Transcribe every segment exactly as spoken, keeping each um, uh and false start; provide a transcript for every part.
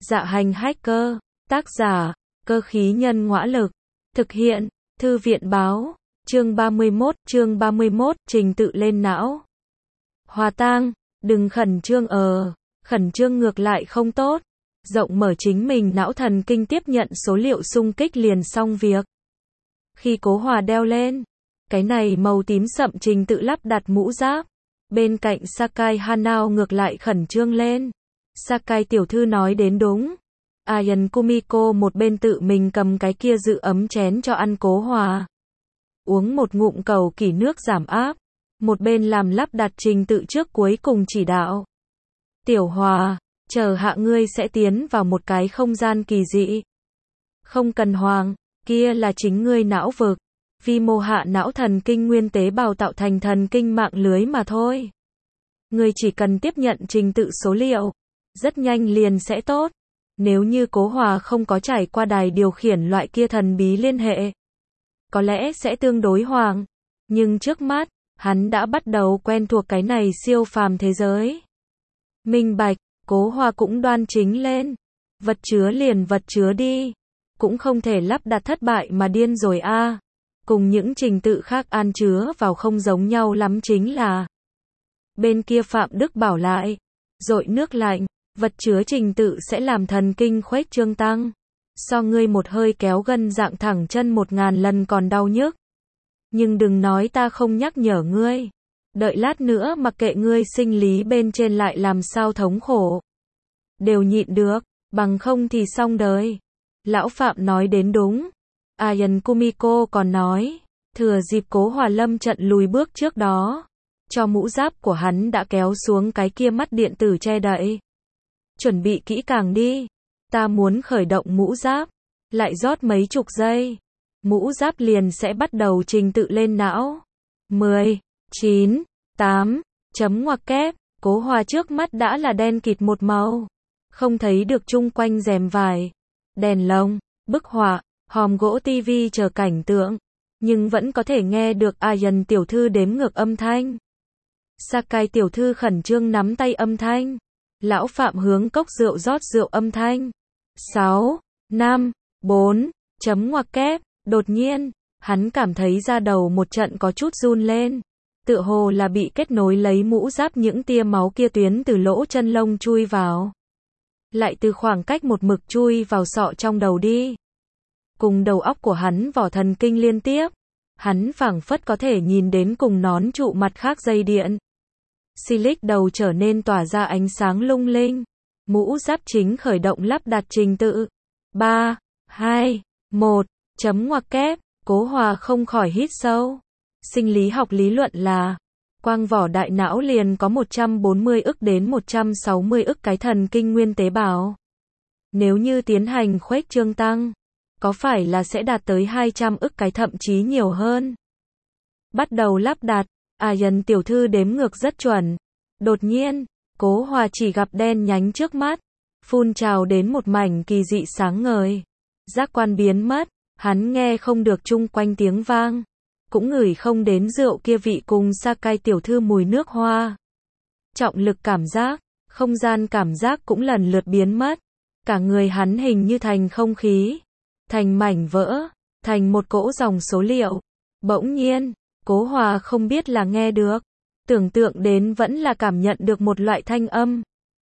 Dạ hành hacker, tác giả, cơ khí nhân ngõa lực, thực hiện, thư viện báo, chương ba mươi mốt, chương ba mươi mốt, trình tự lên não. Hòa tang, đừng khẩn trương ờ, khẩn trương ngược lại không tốt, rộng mở chính mình não thần kinh tiếp nhận số liệu xung kích liền xong việc. Khi Cố Hòa đeo lên, cái này màu tím sậm trình tự lắp đặt mũ giáp, bên cạnh Sakai Hanao ngược lại khẩn trương lên. Sakai tiểu thư nói đến đúng. Ayan Kumiko một bên tự mình cầm cái kia giữ ấm chén cho ăn Cố Hòa. Uống một ngụm cầu kỳ nước giảm áp, một bên làm lắp đặt trình tự trước cuối cùng chỉ đạo. Tiểu Hòa, chờ hạ ngươi sẽ tiến vào một cái không gian kỳ dị. Không cần hoàng, kia là chính ngươi não vực. Vi mô hạ não thần kinh nguyên tế bào tạo thành thần kinh mạng lưới mà thôi. Ngươi chỉ cần tiếp nhận trình tự số liệu, rất nhanh liền sẽ tốt. Nếu như Cố Hòa không có trải qua đài điều khiển loại kia thần bí liên hệ, có lẽ sẽ tương đối hoang. Nhưng trước mắt, hắn đã bắt đầu quen thuộc cái này siêu phàm thế giới. Minh bạch, Cố Hòa cũng đoan chính lên. Vật chứa liền vật chứa đi. Cũng không thể lắp đặt thất bại mà điên rồi a. À. Cùng những trình tự khác an chứa vào không giống nhau lắm chính là. Bên kia Phạm Đức bảo lại, dội nước lạnh, vật chứa trình tự sẽ làm thần kinh khuếch trương tăng. So ngươi một hơi kéo gân dạng thẳng chân một ngàn lần còn đau nhức. Nhưng đừng nói ta không nhắc nhở ngươi. Đợi lát nữa mặc kệ ngươi sinh lý bên trên lại làm sao thống khổ. Đều nhịn được, bằng không thì xong đời. Lão Phạm nói đến đúng. Ayan Kumiko còn nói, thừa dịp Cố Hòa lâm trận lùi bước trước đó, cho mũ giáp của hắn đã kéo xuống cái kia mắt điện tử che đậy. Chuẩn bị kỹ càng đi. Ta muốn khởi động mũ giáp. Lại rót mấy chục giây. Mũ giáp liền sẽ bắt đầu trình tự lên não. mười, chín, tám, chấm ngoặc kép. Cố Hòa trước mắt đã là đen kịt một màu. Không thấy được chung quanh rèm vải, đèn lồng, bức họa, hòm gỗ tivi chờ cảnh tượng. Nhưng vẫn có thể nghe được Ayan tiểu thư đếm ngược âm thanh. Sakai tiểu thư khẩn trương nắm tay âm thanh. Lão Phạm hướng cốc rượu rót rượu âm thanh. sáu, năm, bốn, chấm ngoặc kép. Đột nhiên, hắn cảm thấy da đầu một trận có chút run lên. Tựa hồ là bị kết nối lấy mũ giáp những tia máu kia tuyến từ lỗ chân lông chui vào. Lại từ khoảng cách một mực chui vào sọ trong đầu đi. Cùng đầu óc của hắn vỏ thần kinh liên tiếp. Hắn phảng phất có thể nhìn đến cùng nón trụ mặt khác dây điện. Silic đầu trở nên tỏa ra ánh sáng lung linh. Mũ giáp chính khởi động lắp đặt trình tự. ba, hai, một, chấm ngoặc kép. Cố Hòa không khỏi hít sâu. Sinh lý học lý luận là, quang vỏ đại não liền có một trăm bốn mươi ức đến một trăm sáu mươi ức cái thần kinh nguyên tế bào. Nếu như tiến hành khuếch trương tăng, có phải là sẽ đạt tới hai trăm ức cái thậm chí nhiều hơn. Bắt đầu lắp đặt, Ayan tiểu thư đếm ngược rất chuẩn. Đột nhiên, Cố Hòa chỉ gặp đen nhánh trước mắt, phun trào đến một mảnh kỳ dị sáng ngời. Giác quan biến mất, hắn nghe không được chung quanh tiếng vang, cũng ngửi không đến rượu kia vị cùng Sakai tiểu thư mùi nước hoa. Trọng lực cảm giác, không gian cảm giác cũng lần lượt biến mất. Cả người hắn hình như thành không khí, thành mảnh vỡ, thành một cỗ dòng số liệu. Bỗng nhiên, Cố Hòa không biết là nghe được, tưởng tượng đến vẫn là cảm nhận được một loại thanh âm.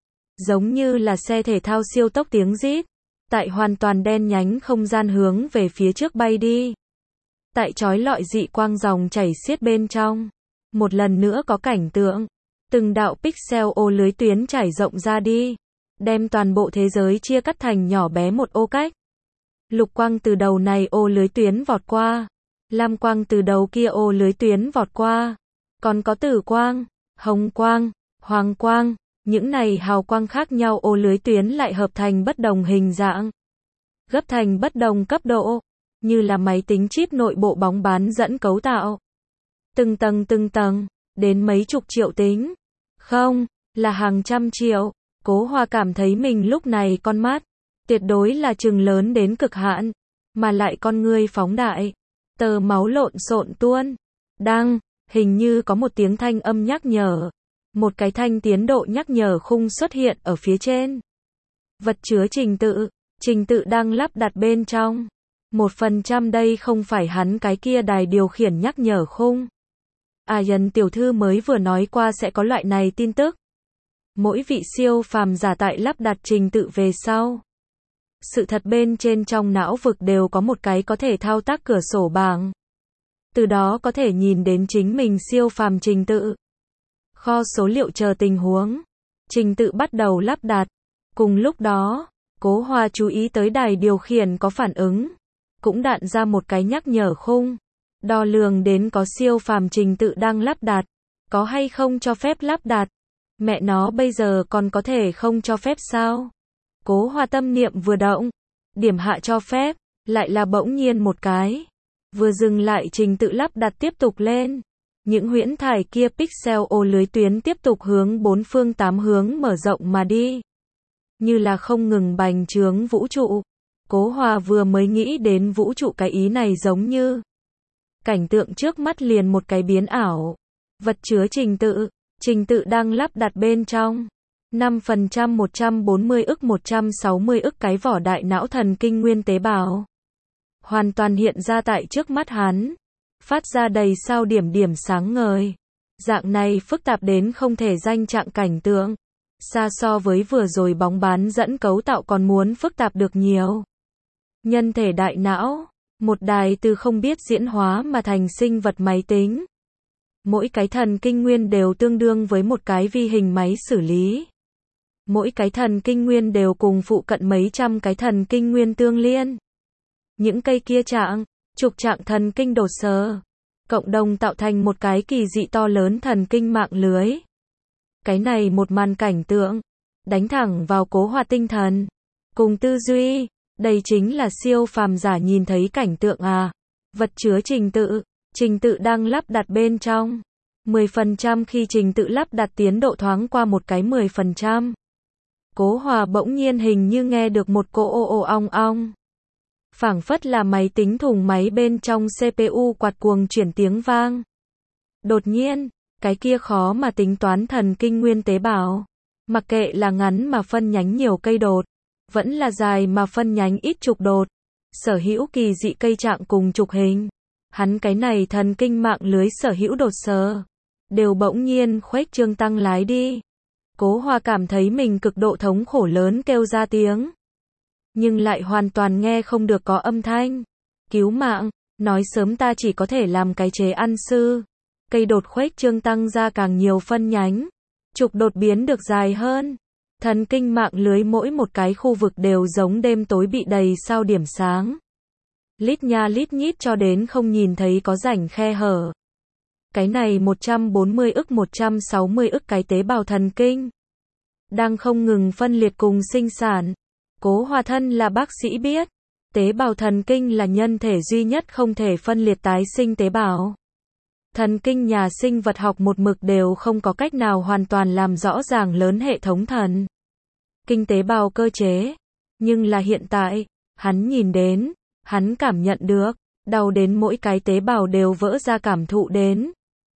Giống như là xe thể thao siêu tốc tiếng rít, tại hoàn toàn đen nhánh không gian hướng về phía trước bay đi. Tại chói lọi dị quang dòng chảy xiết bên trong, một lần nữa có cảnh tượng, từng đạo pixel ô lưới tuyến trải rộng ra đi, đem toàn bộ thế giới chia cắt thành nhỏ bé một ô cách. Lục quang từ đầu này ô lưới tuyến vọt qua, lam quang từ đầu kia ô lưới tuyến vọt qua, còn có tử quang, hồng quang, hoàng quang, những này hào quang khác nhau ô lưới tuyến lại hợp thành bất đồng hình dạng, gấp thành bất đồng cấp độ, như là máy tính chip nội bộ bóng bán dẫn cấu tạo. Từng tầng từng tầng, đến mấy chục triệu tính, không, là hàng trăm triệu. Cố Hòa cảm thấy mình lúc này con mắt, tuyệt đối là trừng lớn đến cực hạn, mà lại con ngươi phóng đại, tờ máu lộn xộn tuôn. Đăng, hình như có một tiếng thanh âm nhắc nhở, một cái thanh tiến độ nhắc nhở khung xuất hiện ở phía trên. Vật chứa trình tự, trình tự đang lắp đặt bên trong. Một phần trăm đây không phải hắn cái kia đài điều khiển nhắc nhở khung. À Yến tiểu thư mới vừa nói qua sẽ có loại này tin tức. Mỗi vị siêu phàm giả tại lắp đặt trình tự về sau. Sự thật bên trên trong não vực đều có một cái có thể thao tác cửa sổ bảng. Từ đó có thể nhìn đến chính mình siêu phàm trình tự. Kho số liệu chờ tình huống. Trình tự bắt đầu lắp đặt. Cùng lúc đó, Cố Hoa chú ý tới đài điều khiển có phản ứng. Cũng đạn ra một cái nhắc nhở khung. Đo lường đến có siêu phàm trình tự đang lắp đặt. Có hay không cho phép lắp đặt. Mẹ nó bây giờ còn có thể không cho phép sao? Cố Hoa tâm niệm vừa động. Điểm hạ cho phép. Lại là bỗng nhiên một cái. Vừa dừng lại trình tự lắp đặt tiếp tục lên. Những huyễn thải kia pixel ô lưới tuyến tiếp tục hướng bốn phương tám hướng mở rộng mà đi. Như là không ngừng bành trướng vũ trụ. Cố Hoa vừa mới nghĩ đến vũ trụ cái ý này giống như. Cảnh tượng trước mắt liền một cái biến ảo. Vật chứa trình tự. Trình tự đang lắp đặt bên trong. năm phần trăm một trăm bốn mươi ức một trăm sáu mươi ức cái vỏ đại não thần kinh nguyên tế bào. Hoàn toàn hiện ra tại trước mắt hắn. Phát ra đầy sao điểm điểm sáng ngời. Dạng này phức tạp đến không thể danh trạng cảnh tượng. Xa so với vừa rồi bóng bán dẫn cấu tạo còn muốn phức tạp được nhiều. Nhân thể đại não. Một đài từ không biết diễn hóa mà thành sinh vật máy tính. Mỗi cái thần kinh nguyên đều tương đương với một cái vi hình máy xử lý. Mỗi cái thần kinh nguyên đều cùng phụ cận mấy trăm cái thần kinh nguyên tương liên. Những cây kia trạng, trục trạng thần kinh đột sờ, cộng đồng tạo thành một cái kỳ dị to lớn thần kinh mạng lưới. Cái này một màn cảnh tượng, đánh thẳng vào Cố Hoa tinh thần, cùng tư duy, đây chính là siêu phàm giả nhìn thấy cảnh tượng à. Vật chứa trình tự, trình tự đang lắp đặt bên trong. mười phần trăm khi trình tự lắp đặt tiến độ thoáng qua một cái mười phần trăm. Cố Hoa bỗng nhiên hình như nghe được một cỗ ồ ồ ong ong. Phảng phất là máy tính thùng máy bên trong xê pê u quạt cuồng chuyển tiếng vang. Đột nhiên, cái kia khó mà tính toán thần kinh nguyên tế bào. Mặc kệ là ngắn mà phân nhánh nhiều cây đột, vẫn là dài mà phân nhánh ít trục đột. Sở hữu kỳ dị cây trạng cùng trục hình. Hắn cái này thần kinh mạng lưới sở hữu đột sờ. Đều bỗng nhiên khuếch trương tăng lái đi. Cố Hoa cảm thấy mình cực độ thống khổ lớn kêu ra tiếng. Nhưng lại hoàn toàn nghe không được có âm thanh. Cứu mạng, nói sớm ta chỉ có thể làm cái chế ăn sư. Cây đột khuếch trương tăng ra càng nhiều phân nhánh. Trục đột biến được dài hơn. Thần kinh mạng lưới mỗi một cái khu vực đều giống đêm tối bị đầy sao điểm sáng. Lít nha lít nhít cho đến không nhìn thấy có rãnh khe hở. Cái này một trăm bốn mươi ức một trăm sáu mươi ức cái tế bào thần kinh. Đang không ngừng phân liệt cùng sinh sản. Cố Hoa thân là bác sĩ biết. Tế bào thần kinh là nhân thể duy nhất không thể phân liệt tái sinh tế bào. Thần kinh nhà sinh vật học một mực đều không có cách nào hoàn toàn làm rõ ràng lớn hệ thống thần kinh tế bào cơ chế. Nhưng là hiện tại, hắn nhìn đến, hắn cảm nhận được, đau đến mỗi cái tế bào đều vỡ ra cảm thụ đến.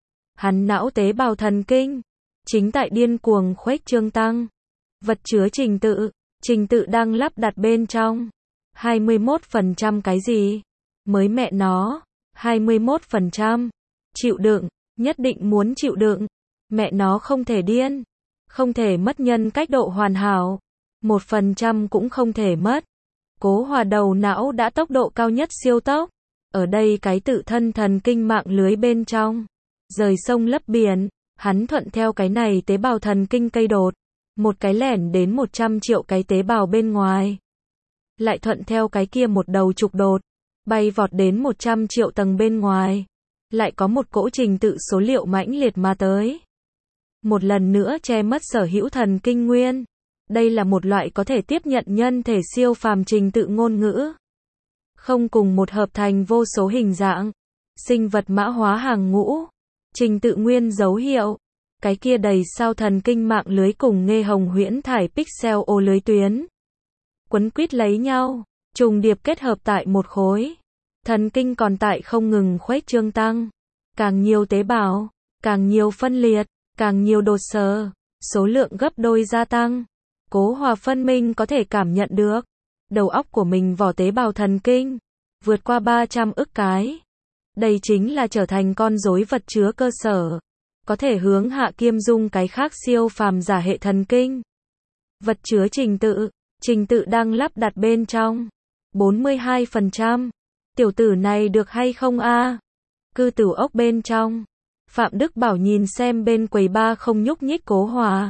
Hắn não tế bào thần kinh, chính tại điên cuồng khuếch trương tăng. Vật chứa trình tự, trình tự đang lắp đặt bên trong. hai mươi mốt phần trăm cái gì? Mới mẹ nó, hai mươi mốt phần trăm. Chịu đựng, nhất định muốn chịu đựng. Mẹ nó không thể điên, không thể mất nhân cách độ hoàn hảo. Một phần trăm cũng không thể mất. Cố Hoa đầu não đã tốc độ cao nhất siêu tốc. Ở đây cái tự thân thần kinh mạng lưới bên trong. Rời sông lấp biển, hắn thuận theo cái này tế bào thần kinh cây đột. Một cái lẻn đến một trăm triệu cái tế bào bên ngoài. Lại thuận theo cái kia một đầu trục đột. Bay vọt đến một trăm triệu tầng bên ngoài. Lại có một cỗ trình tự số liệu mãnh liệt mà tới. Một lần nữa che mất sở hữu thần kinh nguyên. Đây là một loại có thể tiếp nhận nhân thể siêu phàm trình tự ngôn ngữ. Không cùng một hợp thành vô số hình dạng. Sinh vật mã hóa hàng ngũ. Trình tự nguyên dấu hiệu. Cái kia đầy sao thần kinh mạng lưới cùng nghe hồng huyễn thải pixel ô lưới tuyến. Quấn quýt lấy nhau. Trùng điệp kết hợp tại một khối. Thần kinh còn tại không ngừng khuếch trương tăng. Càng nhiều tế bào, càng nhiều phân liệt, càng nhiều đột sờ. Số lượng gấp đôi gia tăng. Cố Hòa phân minh có thể cảm nhận được. Đầu óc của mình vỏ tế bào thần kinh. Vượt qua ba trăm ức cái. Đây chính là trở thành con rối vật chứa cơ sở. Có thể hướng hạ kiêm dung cái khác siêu phàm giả hệ thần kinh. Vật chứa trình tự. Trình tự đang lắp đặt bên trong. bốn mươi hai phần trăm. Tiểu tử này được hay không a? Cư tửu ốc bên trong. Phạm Đức Bảo nhìn xem bên quầy ba không nhúc nhích Cố Hòa.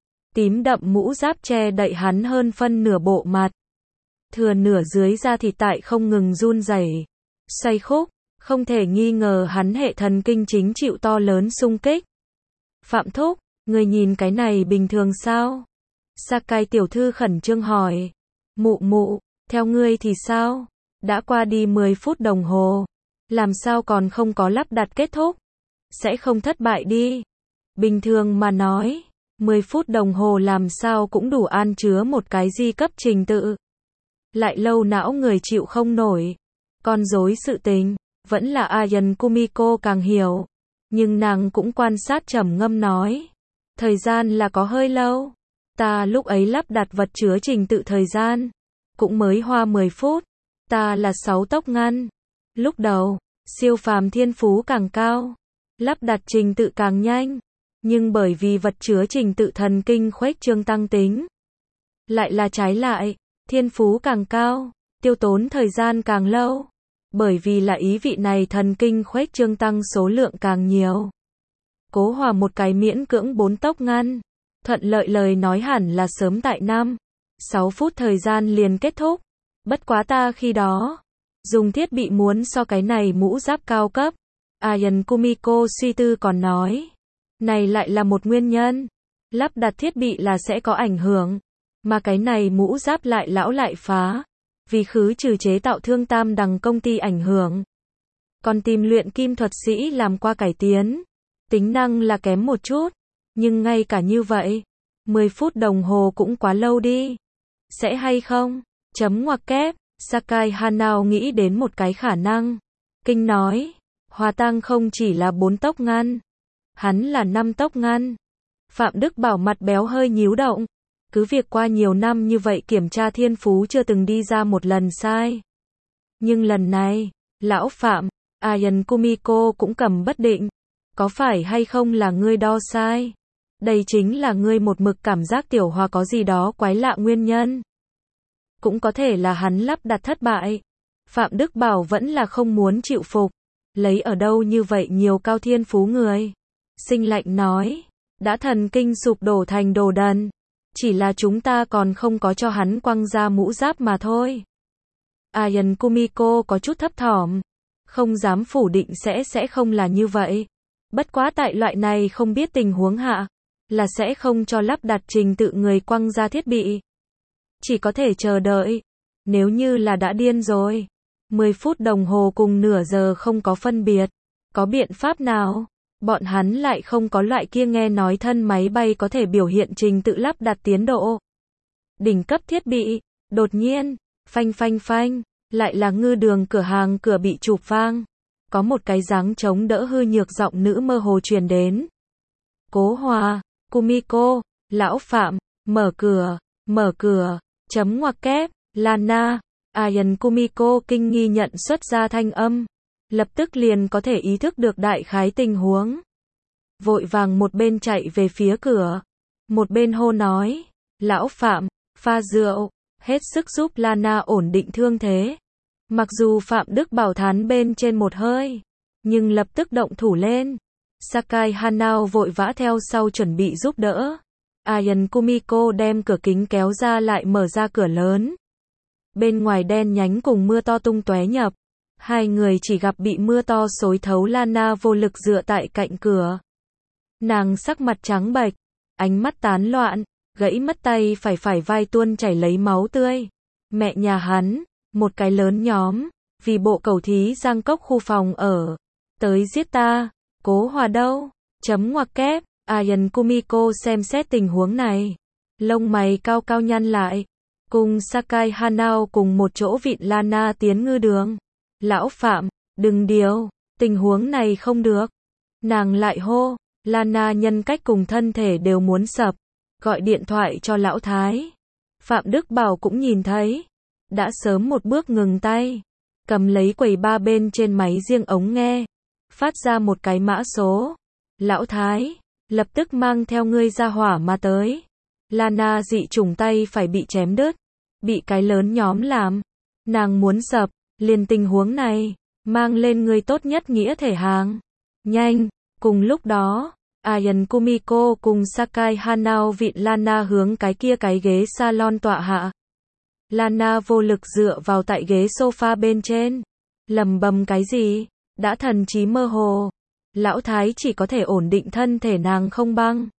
Tím đậm mũ giáp che đậy hắn hơn phân nửa bộ mặt. Thừa nửa dưới da thịt tại không ngừng run rẩy, xoay khúc, không thể nghi ngờ hắn hệ thần kinh chính chịu to lớn xung kích. Phạm Thúc, người nhìn cái này bình thường sao? Sakai tiểu thư khẩn trương hỏi. Mụ mụ, theo ngươi thì sao? Đã qua đi mười phút đồng hồ. Làm sao còn không có lắp đặt kết thúc? Sẽ không thất bại đi. Bình thường mà nói, mười phút đồng hồ làm sao cũng đủ an chứa một cái di cấp trình tự. Lại lâu não người chịu không nổi. Con rối sự tình, vẫn là Ayan Kumiko càng hiểu. Nhưng nàng cũng quan sát trầm ngâm nói. Thời gian là có hơi lâu. Ta lúc ấy lắp đặt vật chứa trình tự thời gian. Cũng mới hoa mười phút. Ta là sáu tốc ngăn. Lúc đầu, siêu phàm thiên phú càng cao. Lắp đặt trình tự càng nhanh. Nhưng bởi vì vật chứa trình tự thần kinh khuếch trương tăng tính. Lại là trái lại, thiên phú càng cao, tiêu tốn thời gian càng lâu. Bởi vì là ý vị này thần kinh khuếch trương tăng số lượng càng nhiều. Cố Hòa một cái miễn cưỡng bốn tốc ngăn. Thuận lợi lời nói hẳn là sớm tại năm, sáu phút thời gian liền kết thúc. Bất quá ta khi đó, dùng thiết bị muốn so cái này mũ giáp cao cấp. Ayan Kumiko suy tư còn nói. Này lại là một nguyên nhân. Lắp đặt thiết bị là sẽ có ảnh hưởng. Mà cái này mũ giáp lại lão lại phá. Vì khứ trừ chế tạo thương tam đằng công ty ảnh hưởng. Còn tìm luyện kim thuật sĩ làm qua cải tiến. Tính năng là kém một chút. Nhưng ngay cả như vậy, mười phút đồng hồ cũng quá lâu đi. Sẽ hay không? Chấm ngoặc kép. Sakai Hanao nghĩ đến một cái khả năng. Kinh nói. Hòa Tăng không chỉ là bốn tốc ngăn. Hắn là năm tốc ngăn. Phạm Đức Bảo mặt béo hơi nhíu động. Cứ việc qua nhiều năm như vậy kiểm tra thiên phú chưa từng đi ra một lần sai. Nhưng lần này, lão Phạm, Ayan Kumiko cũng cầm bất định. Có phải hay không là ngươi đo sai? Đây chính là ngươi một mực cảm giác Tiểu Hòa có gì đó quái lạ nguyên nhân. Cũng có thể là hắn lắp đặt thất bại. Phạm Đức Bảo vẫn là không muốn chịu phục. Lấy ở đâu như vậy nhiều cao thiên phú người? Sinh lạnh nói. Đã thần kinh sụp đổ thành đồ đần. Chỉ là chúng ta còn không có cho hắn quăng ra mũ giáp mà thôi. Ayan Kumiko có chút thấp thỏm. Không dám phủ định sẽ sẽ không là như vậy. Bất quá tại loại này không biết tình huống hạ. Là sẽ không cho lắp đặt trình tự người quăng ra thiết bị. Chỉ có thể chờ đợi. Nếu như là đã điên rồi. mười phút đồng hồ cùng nửa giờ không có phân biệt. Có biện pháp nào? Bọn hắn lại không có loại kia nghe nói thân máy bay có thể biểu hiện trình tự lắp đặt tiến độ. Đỉnh cấp thiết bị. Đột nhiên, phanh phanh phanh, lại là ngư đường cửa hàng cửa bị chụp vang. Có một cái dáng chống đỡ hư nhược giọng nữ mơ hồ truyền đến. Cố Hòa, Kumiko, lão Phạm, mở cửa, mở cửa, chấm ngoặc kép, Lana. Ayan Kumiko kinh nghi nhận xuất ra thanh âm. Lập tức liền có thể ý thức được đại khái tình huống. Vội vàng một bên chạy về phía cửa. Một bên hô nói. Lão Phạm, pha rượu. Hết sức giúp Lana ổn định thương thế. Mặc dù Phạm Đức Bảo thán bên trên một hơi. Nhưng lập tức động thủ lên. Sakai Hanao vội vã theo sau chuẩn bị giúp đỡ. Ayan Kumiko đem cửa kính kéo ra lại mở ra cửa lớn. Bên ngoài đen nhánh cùng mưa to tung tóe nhập. Hai người chỉ gặp bị mưa to xối thấu Lana vô lực dựa tại cạnh cửa. Nàng sắc mặt trắng bệch, ánh mắt tán loạn, gãy mất tay phải phải vai tuôn chảy lấy máu tươi. Mẹ nhà hắn, một cái lớn nhóm, vì bộ cầu thí giang cốc khu phòng ở. Tới giết ta, Cố Hòa đâu? Chấm ngoặc kép, Ayan Kumiko xem xét tình huống này. Lông mày cao cao nhăn lại. Cùng Sakai Hanao cùng một chỗ vịn Lana tiến ngư đường. Lão Phạm, đừng điều, tình huống này không được. Nàng lại hô, Lana nhân cách cùng thân thể đều muốn sập. gọi điện thoại cho lão Thái. Phạm Đức Bảo cũng nhìn thấy, đã sớm một bước ngừng tay, cầm lấy quầy ba bên trên máy riêng ống nghe, phát ra một cái mã số. Lão Thái, lập tức mang theo ngươi ra hỏa mà tới. Lana dị chủng tay phải bị chém đứt, bị cái lớn nhóm làm, nàng muốn sập, liền tình huống này, mang lên ngươi tốt nhất nghĩa thể hàng. Nhanh, cùng lúc đó, Ayan Kumiko cùng Sakai Hanao vịn Lana hướng cái kia cái ghế salon tọa hạ. Lana vô lực dựa vào tại ghế sofa bên trên, lầm bầm cái gì, đã thần trí mơ hồ. Lão Thái chỉ có thể ổn định thân thể nàng không băng.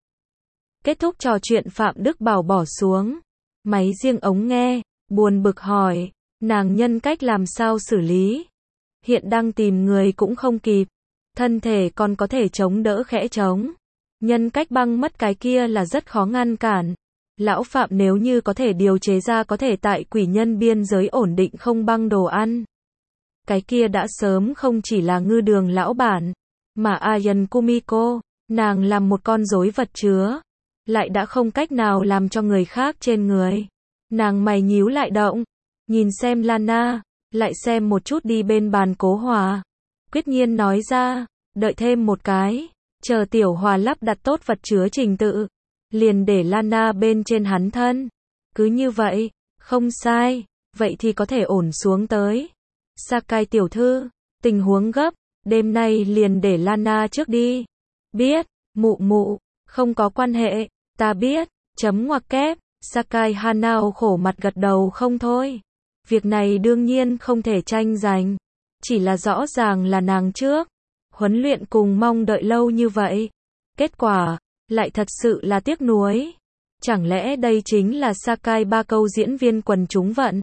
Kết thúc trò chuyện Phạm Đức Bảo bỏ xuống máy riêng ống nghe, buồn bực hỏi, nàng nhân cách làm sao xử lý? Hiện đang tìm người cũng không kịp, thân thể còn có thể chống đỡ khẽ chống. Nhân cách băng mất cái kia là rất khó ngăn cản. Lão Phạm nếu như có thể điều chế ra có thể tại quỷ nhân biên giới ổn định không băng đồ ăn, cái kia đã sớm không chỉ là ngư đường lão bản, mà Ayan Kumiko, nàng làm một con rối vật chứa, lại đã không cách nào làm cho người khác trên người. Nàng mày nhíu lại động, nhìn xem Lana, lại xem một chút đi bên bàn Cố Hòa. Quyết nhiên nói ra, đợi thêm một cái, chờ Tiểu Hòa lắp đặt tốt vật chứa trình tự, liền để Lana bên trên hắn thân. Cứ như vậy, không sai, vậy thì có thể ổn xuống tới. Sakai tiểu thư, tình huống gấp, đêm nay liền để Lana trước đi. Biết, mụ mụ, không có quan hệ, ta biết, chấm ngoặc kép. Sakai Hanao khổ mặt gật đầu không thôi. Việc này đương nhiên không thể tranh giành, chỉ là rõ ràng là nàng trước huấn luyện cùng mong đợi lâu như vậy, kết quả lại thật sự là tiếc nuối. Chẳng lẽ đây chính là Sakai ba câu diễn viên quần chúng vận?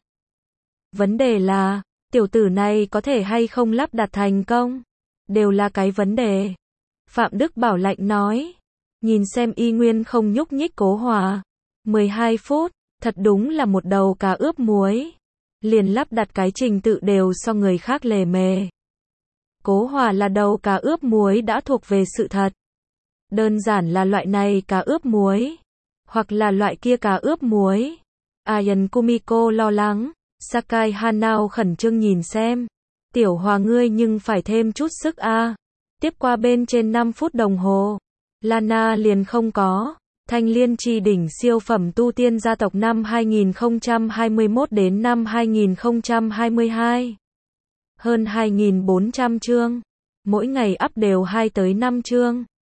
Vấn đề là, tiểu tử này có thể hay không lắp đặt thành công, đều là cái vấn đề. Phạm Đức Bảo lạnh nói, nhìn xem y nguyên không nhúc nhích Cố Hòa. mười hai phút, thật đúng là một đầu cá ướp muối. Liền lắp đặt cái trình tự đều so người khác lề mề. Cố Hòa là đầu cá ướp muối đã thuộc về sự thật. Đơn giản là loại này cá ướp muối, hoặc là loại kia cá ướp muối. Ayan Kumiko lo lắng, Sakai Hanao khẩn trương nhìn xem. Tiểu Hòa ngươi nhưng phải thêm chút sức a. À. Tiếp qua bên trên năm phút đồng hồ, Lana liền không có. Thanh Liên Chi đỉnh siêu phẩm tu tiên gia tộc năm hai nghìn không trăm hai mươi mốt đến năm hai nghìn không trăm hai mươi hai. Hơn hai nghìn bốn trăm chương. Mỗi ngày up đều hai tới năm chương.